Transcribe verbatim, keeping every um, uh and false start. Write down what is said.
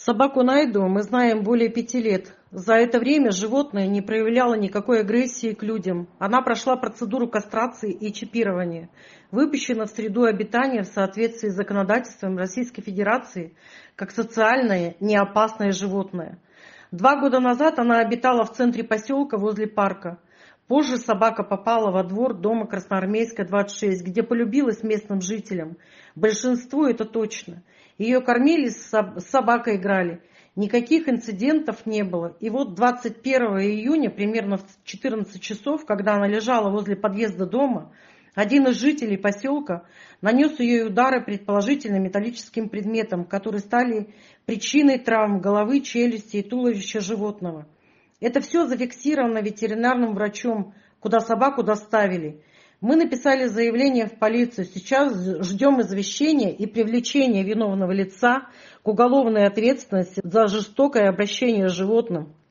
Собаку Найду мы знаем более пяти лет. За это время животное не проявляло никакой агрессии к людям. Она прошла процедуру кастрации и чипирования. Выпущена в среду обитания в соответствии с законодательством Российской Федерации как социальное неопасное животное. Два года назад она обитала в центре поселка возле парка. Позже собака попала во двор дома Красноармейская, двадцать шесть, где полюбилась местным жителям. Большинству это точно. Ее кормили, с собакой играли. Никаких инцидентов не было. И вот двадцать первого июня, примерно в четырнадцать часов, когда она лежала возле подъезда дома, один из жителей поселка нанес ей удары предположительно металлическим предметом, которые стали причиной травм головы, челюсти и туловища животного. Это все зафиксировано ветеринарным врачом, куда собаку доставили. Мы написали заявление в полицию. Сейчас ждем извещения и привлечения виновного лица к уголовной ответственности за жестокое обращение с животным.